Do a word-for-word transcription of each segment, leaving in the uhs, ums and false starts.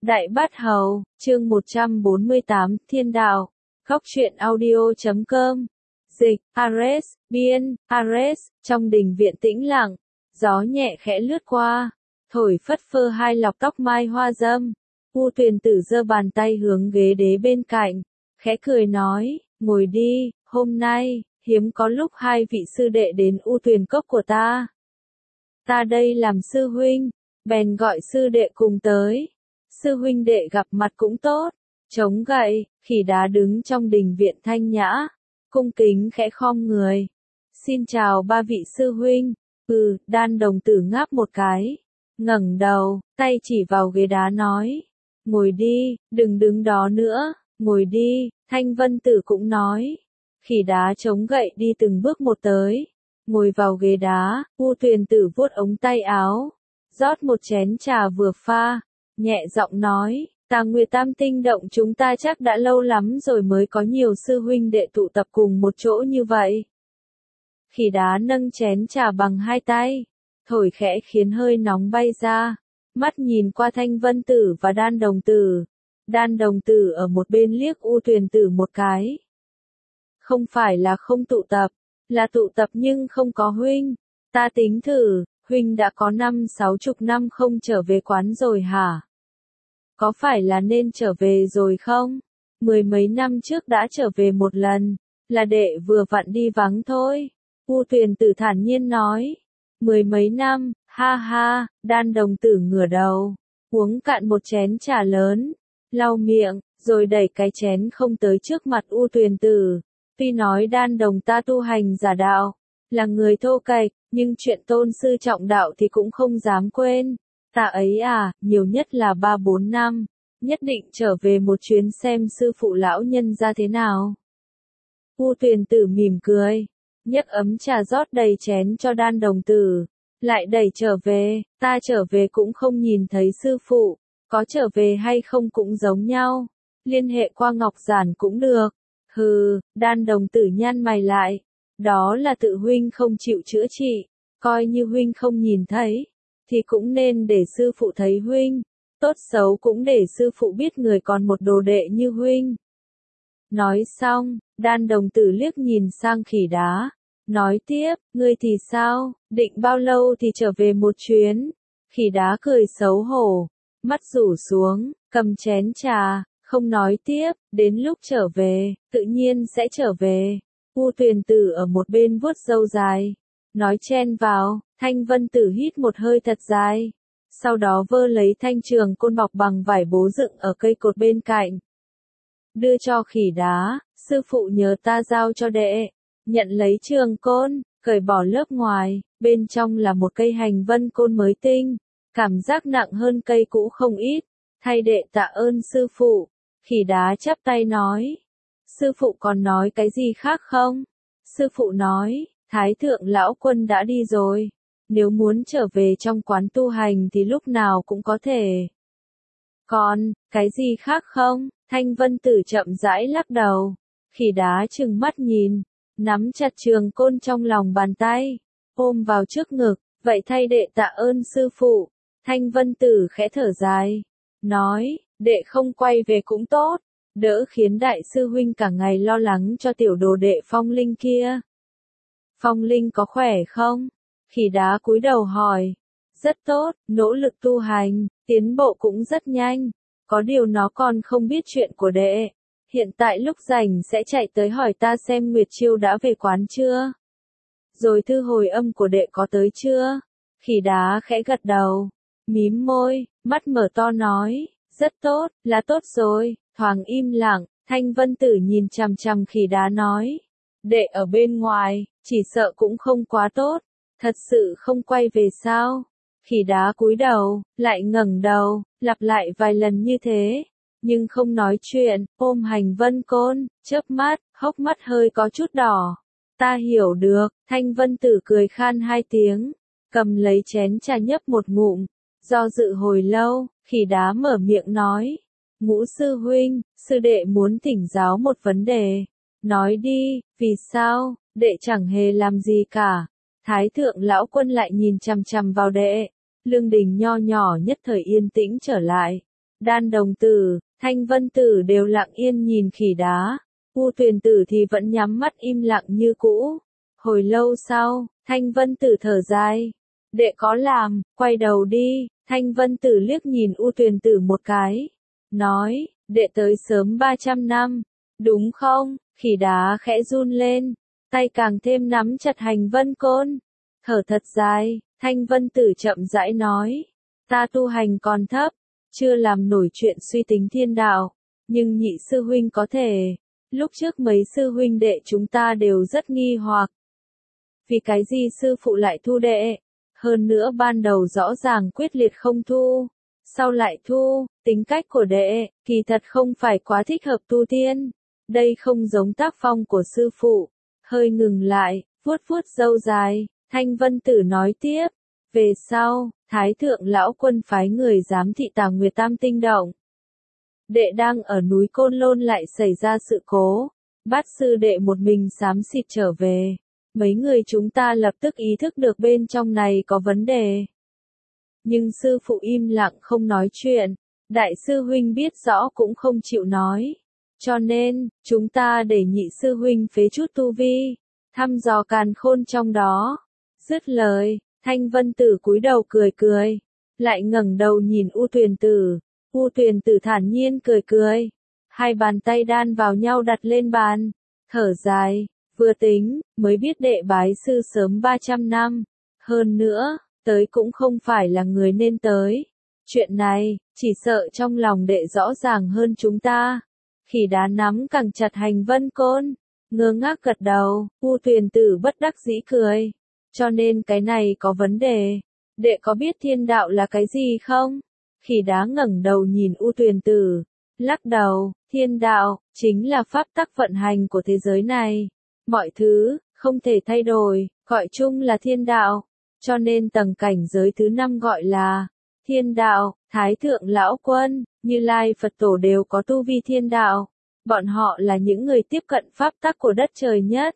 Đại Bát Hầu, chương một trăm bốn mươi tám, Thiên Đạo, Góc truyện audio chấm com, dịch, Ares, biên, Ares, trong đình viện tĩnh lặng, gió nhẹ khẽ lướt qua, thổi phất phơ hai lọc tóc mai hoa dâm, U Tuyền Tử giơ bàn tay hướng ghế đế bên cạnh, khẽ cười nói, ngồi đi, hôm nay, hiếm có lúc hai vị sư đệ đến U Tuyền Cốc của ta. Ta đây làm sư huynh, bèn gọi sư đệ cùng tới. Sư huynh đệ gặp mặt cũng tốt, chống gậy, khỉ đá đứng trong đình viện thanh nhã, cung kính khẽ khom người. Xin chào ba vị sư huynh, ừ, Đan đồng tử ngáp một cái, ngẩng đầu, tay chỉ vào ghế đá nói, ngồi đi, đừng đứng đó nữa, ngồi đi, Thanh Vân Tử cũng nói. Khỉ đá chống gậy đi từng bước một tới, ngồi vào ghế đá, U Tuyền Tử vuốt ống tay áo, rót một chén trà vừa pha. Nhẹ giọng nói, Tà Nguyệt Tam Tinh động chúng ta chắc đã lâu lắm rồi mới có nhiều sư huynh đệ tụ tập cùng một chỗ như vậy. Khỉ đá nâng chén trà bằng hai tay, thổi khẽ khiến hơi nóng bay ra, mắt nhìn qua Thanh Vân Tử và Đan đồng tử. Đan đồng tử ở một bên liếc U Tuyền Tử một cái. Không phải là không tụ tập, là tụ tập nhưng không có huynh. Ta tính thử, huynh đã có năm sáu chục năm không trở về quán rồi hả? Có phải là nên trở về rồi không? Mười mấy năm trước đã trở về một lần, là đệ vừa vặn đi vắng thôi. U Tuyền Tử thản nhiên nói. Mười mấy năm, ha ha, Đan đồng tử ngửa đầu, uống cạn một chén trà lớn, lau miệng, rồi đẩy cái chén không tới trước mặt U Tuyền Tử. Tuy nói Đan đồng ta tu hành giả đạo, là người thô kệch, nhưng chuyện tôn sư trọng đạo thì cũng không dám quên. Ta ấy à, nhiều nhất là ba bốn năm, nhất định trở về một chuyến xem sư phụ lão nhân ra thế nào. U Tuyền Tử mỉm cười, nhấc ấm trà rót đầy chén cho Đan đồng tử, lại đẩy trở về, ta trở về cũng không nhìn thấy sư phụ, có trở về hay không cũng giống nhau, liên hệ qua ngọc giản cũng được. Hừ, Đan đồng tử nhăn mày lại, đó là tự huynh không chịu chữa trị, coi như huynh không nhìn thấy, thì cũng nên để sư phụ thấy huynh, tốt xấu cũng để sư phụ biết người còn một đồ đệ như huynh. Nói xong, Đan đồng tử liếc nhìn sang khỉ đá, nói tiếp, ngươi thì sao, định bao lâu thì trở về một chuyến? Khỉ đá cười xấu hổ, mắt rủ xuống, cầm chén trà, không nói tiếp, đến lúc trở về, tự nhiên sẽ trở về. U Tuyền Tử ở một bên vuốt râu dài, nói chen vào. Thanh Vân Tử hít một hơi thật dài, sau đó vơ lấy thanh trường côn bọc bằng vải bố dựng ở cây cột bên cạnh. Đưa cho khỉ đá, sư phụ nhớ ta giao cho đệ. Nhận lấy trường côn, cởi bỏ lớp ngoài, bên trong là một cây hành vân côn mới tinh, cảm giác nặng hơn cây cũ không ít. Thay đệ tạ ơn sư phụ, khỉ đá chắp tay nói. Sư phụ còn nói cái gì khác không? Sư phụ nói, Thái thượng lão quân đã đi rồi. Nếu muốn trở về trong quán tu hành thì lúc nào cũng có thể. Còn, cái gì khác không? Thanh Vân Tử chậm rãi lắc đầu. Khỉ đá trừng mắt nhìn, nắm chặt trường côn trong lòng bàn tay, ôm vào trước ngực, vậy thay đệ tạ ơn sư phụ. Thanh Vân Tử khẽ thở dài, nói, đệ không quay về cũng tốt, đỡ khiến đại sư huynh cả ngày lo lắng cho tiểu đồ đệ Phong Linh kia. Phong Linh có khỏe không? Khỉ đá cúi đầu hỏi. Rất tốt, nỗ lực tu hành, tiến bộ cũng rất nhanh. Có điều nó còn không biết chuyện của đệ. Hiện tại lúc rảnh sẽ chạy tới hỏi ta xem Nguyệt Chiêu đã về quán chưa? Rồi thư hồi âm của đệ có tới chưa? Khỉ đá khẽ gật đầu, mím môi, mắt mở to nói. Rất tốt, là tốt rồi. Thoáng im lặng, Thanh Vân Tử nhìn chằm chằm khỉ đá nói. Đệ ở bên ngoài, chỉ sợ cũng không quá tốt. Thật sự không quay về sao? Khỉ đá cúi đầu, lại ngẩng đầu, lặp lại vài lần như thế, nhưng không nói chuyện, ôm hành vân côn, chớp mắt, hốc mắt hơi có chút đỏ. Ta hiểu được, Thanh Vân Tử cười khan hai tiếng, cầm lấy chén trà nhấp một ngụm, do dự hồi lâu, khỉ đá mở miệng nói. Ngũ sư huynh, sư đệ muốn thỉnh giáo một vấn đề. Nói đi, vì sao, đệ chẳng hề làm gì cả. Thái thượng lão quân lại nhìn chằm chằm vào đệ, lương đình nho nhỏ nhất thời yên tĩnh trở lại. Đan Đồng Tử, Thanh Vân Tử đều lặng yên nhìn khỉ đá. U Tuyền Tử thì vẫn nhắm mắt im lặng như cũ. Hồi lâu sau, Thanh Vân Tử thở dài. Đệ có làm, quay đầu đi. Thanh Vân Tử liếc nhìn U Tuyền Tử một cái. Nói, đệ tới sớm ba trăm năm. Đúng không? Khỉ đá khẽ run lên. Tay càng thêm nắm chặt hành vân côn. Thở thật dài, Thanh Vân Tử chậm rãi nói. Ta tu hành còn thấp, chưa làm nổi chuyện suy tính thiên đạo. Nhưng nhị sư huynh có thể. Lúc trước mấy sư huynh đệ chúng ta đều rất nghi hoặc. Vì cái gì sư phụ lại thu đệ? Hơn nữa ban đầu rõ ràng quyết liệt không thu. Sau lại thu, tính cách của đệ, kỳ thật không phải quá thích hợp tu tiên. Đây không giống tác phong của sư phụ. Hơi ngừng lại, vuốt vuốt râu dài, Thanh Vân Tử nói tiếp. Về sau, Thái Thượng Lão Quân phái người giám thị Tà Nguyệt Tam Tinh Động. Đệ đang ở núi Côn Lôn lại xảy ra sự cố. Bát sư đệ một mình xám xịt trở về. Mấy người chúng ta lập tức ý thức được bên trong này có vấn đề. Nhưng sư phụ im lặng không nói chuyện. Đại sư huynh biết rõ cũng không chịu nói. Cho nên, chúng ta để nhị sư huynh phế chút tu vi. Thăm dò càn khôn trong đó. Dứt lời, Thanh Vân Tử cúi đầu cười cười. Lại ngẩng đầu nhìn U Tuyền Tử. U Tuyền Tử thản nhiên cười cười. Hai bàn tay đan vào nhau đặt lên bàn. Thở dài, vừa tính, mới biết đệ bái sư sớm ba trăm năm. Hơn nữa, tới cũng không phải là người nên tới. Chuyện này, chỉ sợ trong lòng đệ rõ ràng hơn chúng ta. Khỉ đá nắm càng chặt hành vân côn. Ngơ ngác gật đầu, U Tuyền Tử bất đắc dĩ cười. Cho nên cái này có vấn đề. Đệ có biết thiên đạo là cái gì không? Khỉ đá ngẩng đầu nhìn U Tuyền Tử. Lắc đầu, thiên đạo, chính là pháp tắc vận hành của thế giới này. Mọi thứ, không thể thay đổi, gọi chung là thiên đạo. Cho nên tầng cảnh giới thứ năm gọi là thiên đạo. Thái Thượng Lão Quân, Như Lai Phật Tổ đều có tu vi thiên đạo. Bọn họ là những người tiếp cận pháp tắc của đất trời nhất.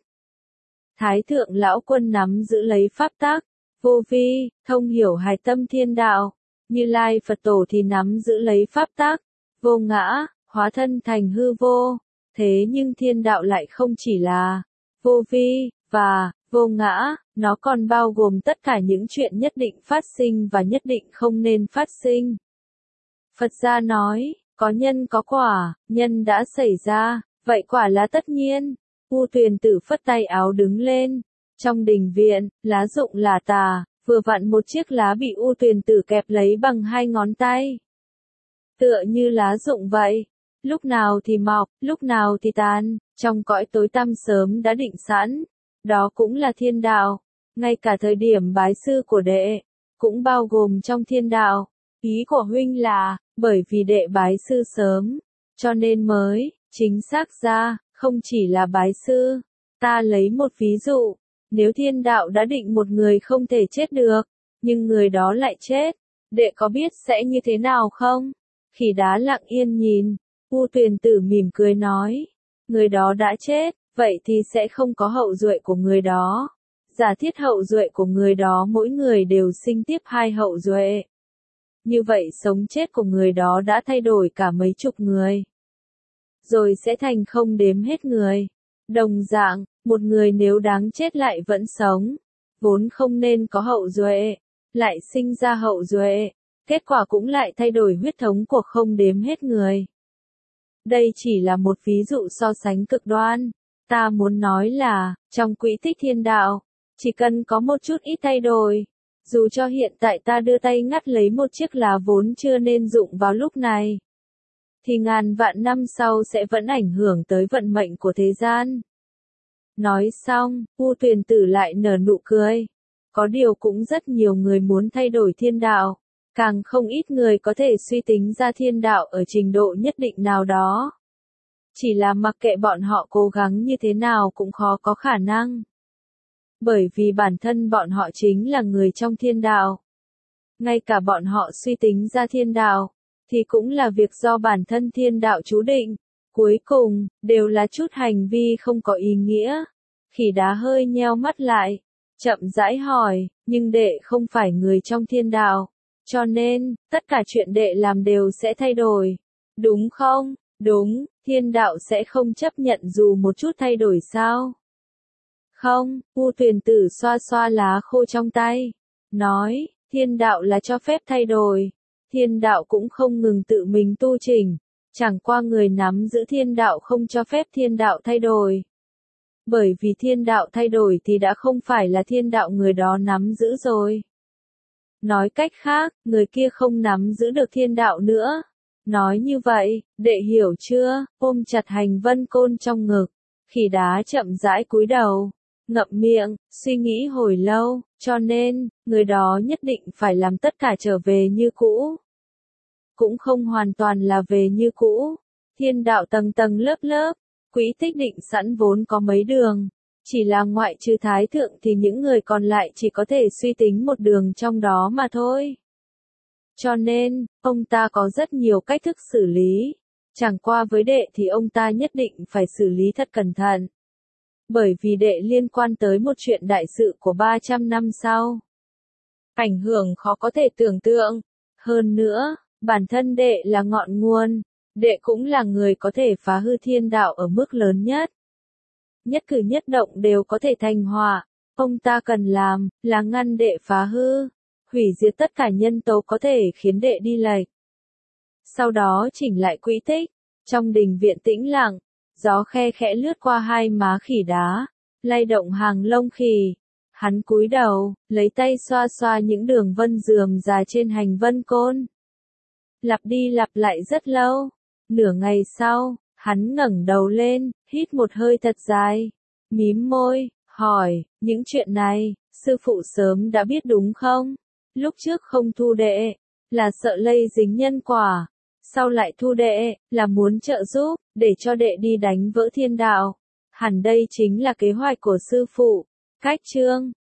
Thái Thượng Lão Quân nắm giữ lấy pháp tắc, vô vi, thông hiểu hài tâm thiên đạo. Như Lai Phật Tổ thì nắm giữ lấy pháp tắc, vô ngã, hóa thân thành hư vô. Thế nhưng thiên đạo lại không chỉ là vô vi, và vô ngã, nó còn bao gồm tất cả những chuyện nhất định phát sinh và nhất định không nên phát sinh. Phật gia nói, có nhân có quả, nhân đã xảy ra, vậy quả là tất nhiên. U Tuyền Tử phất tay áo đứng lên. Trong đình viện, lá rụng là tà, vừa vặn một chiếc lá bị U Tuyền Tử kẹp lấy bằng hai ngón tay. Tựa như lá rụng vậy. Lúc nào thì mọc, lúc nào thì tàn, trong cõi tối tăm sớm đã định sẵn. Đó cũng là thiên đạo. Ngay cả thời điểm bái sư của đệ, cũng bao gồm trong thiên đạo. Ý của huynh là, bởi vì đệ bái sư sớm, cho nên mới, chính xác ra, không chỉ là bái sư. Ta lấy một ví dụ, nếu thiên đạo đã định một người không thể chết được, nhưng người đó lại chết, đệ có biết sẽ như thế nào không? Khỉ đá lặng yên nhìn, U Tuyền Tử mỉm cười nói, người đó đã chết, vậy thì sẽ không có hậu duệ của người đó. Giả thiết hậu duệ của người đó mỗi người đều sinh tiếp hai hậu duệ. Như vậy sống chết của người đó đã thay đổi cả mấy chục người. Rồi sẽ thành không đếm hết người. Đồng dạng, một người nếu đáng chết lại vẫn sống, vốn không nên có hậu duệ, lại sinh ra hậu duệ, kết quả cũng lại thay đổi huyết thống của không đếm hết người. Đây chỉ là một ví dụ so sánh cực đoan. Ta muốn nói là, trong quỹ tích thiên đạo, chỉ cần có một chút ít thay đổi. Dù cho hiện tại ta đưa tay ngắt lấy một chiếc lá vốn chưa nên dụng vào lúc này, thì ngàn vạn năm sau sẽ vẫn ảnh hưởng tới vận mệnh của thế gian. Nói xong, U Tuyền Tử lại nở nụ cười. Có điều cũng rất nhiều người muốn thay đổi thiên đạo. Càng không ít người có thể suy tính ra thiên đạo ở trình độ nhất định nào đó. Chỉ là mặc kệ bọn họ cố gắng như thế nào cũng khó có khả năng. Bởi vì bản thân bọn họ chính là người trong thiên đạo. Ngay cả bọn họ suy tính ra thiên đạo, thì cũng là việc do bản thân thiên đạo chú định. Cuối cùng, đều là chút hành vi không có ý nghĩa. Khỉ đá hơi nheo mắt lại, chậm rãi hỏi, nhưng đệ không phải người trong thiên đạo. Cho nên, tất cả chuyện đệ làm đều sẽ thay đổi. Đúng không? Đúng, thiên đạo sẽ không chấp nhận dù một chút thay đổi sao? Không, U Tuyền Tử xoa xoa lá khô trong tay. Nói, thiên đạo là cho phép thay đổi. Thiên đạo cũng không ngừng tự mình tu chỉnh. Chẳng qua người nắm giữ thiên đạo không cho phép thiên đạo thay đổi. Bởi vì thiên đạo thay đổi thì đã không phải là thiên đạo người đó nắm giữ rồi. Nói cách khác, người kia không nắm giữ được thiên đạo nữa. Nói như vậy, đệ hiểu chưa? Ôm chặt hành vân côn trong ngực. Khỉ đá chậm rãi cúi đầu, ngậm miệng, suy nghĩ hồi lâu, cho nên, người đó nhất định phải làm tất cả trở về như cũ. Cũng không hoàn toàn là về như cũ. Thiên đạo tầng tầng lớp lớp, quỹ tích định sẵn vốn có mấy đường. Chỉ là ngoại trừ thái thượng thì những người còn lại chỉ có thể suy tính một đường trong đó mà thôi. Cho nên, ông ta có rất nhiều cách thức xử lý. Chẳng qua với đệ thì ông ta nhất định phải xử lý thật cẩn thận. Bởi vì đệ liên quan tới một chuyện đại sự của ba trăm năm sau. Ảnh hưởng khó có thể tưởng tượng. Hơn nữa, bản thân đệ là ngọn nguồn. Đệ cũng là người có thể phá hư thiên đạo ở mức lớn nhất. Nhất cử nhất động đều có thể thành họa. Ông ta cần làm, là ngăn đệ phá hư. Hủy diệt tất cả nhân tố có thể khiến đệ đi lệch. Sau đó chỉnh lại quỹ tích. Trong đình viện tĩnh lặng, gió khe khẽ lướt qua hai má khỉ đá, lay động hàng lông khỉ. Hắn cúi đầu, lấy tay xoa xoa những đường vân rườm rà trên hành vân côn. Lặp đi lặp lại rất lâu. Nửa ngày sau, hắn ngẩng đầu lên, hít một hơi thật dài, mím môi, hỏi, những chuyện này, sư phụ sớm đã biết đúng không? Lúc trước không thu đệ, là sợ lây dính nhân quả. Sau lại thu đệ, là muốn trợ giúp, để cho đệ đi đánh vỡ thiên đạo. Hẳn đây chính là kế hoạch của sư phụ. Cách chương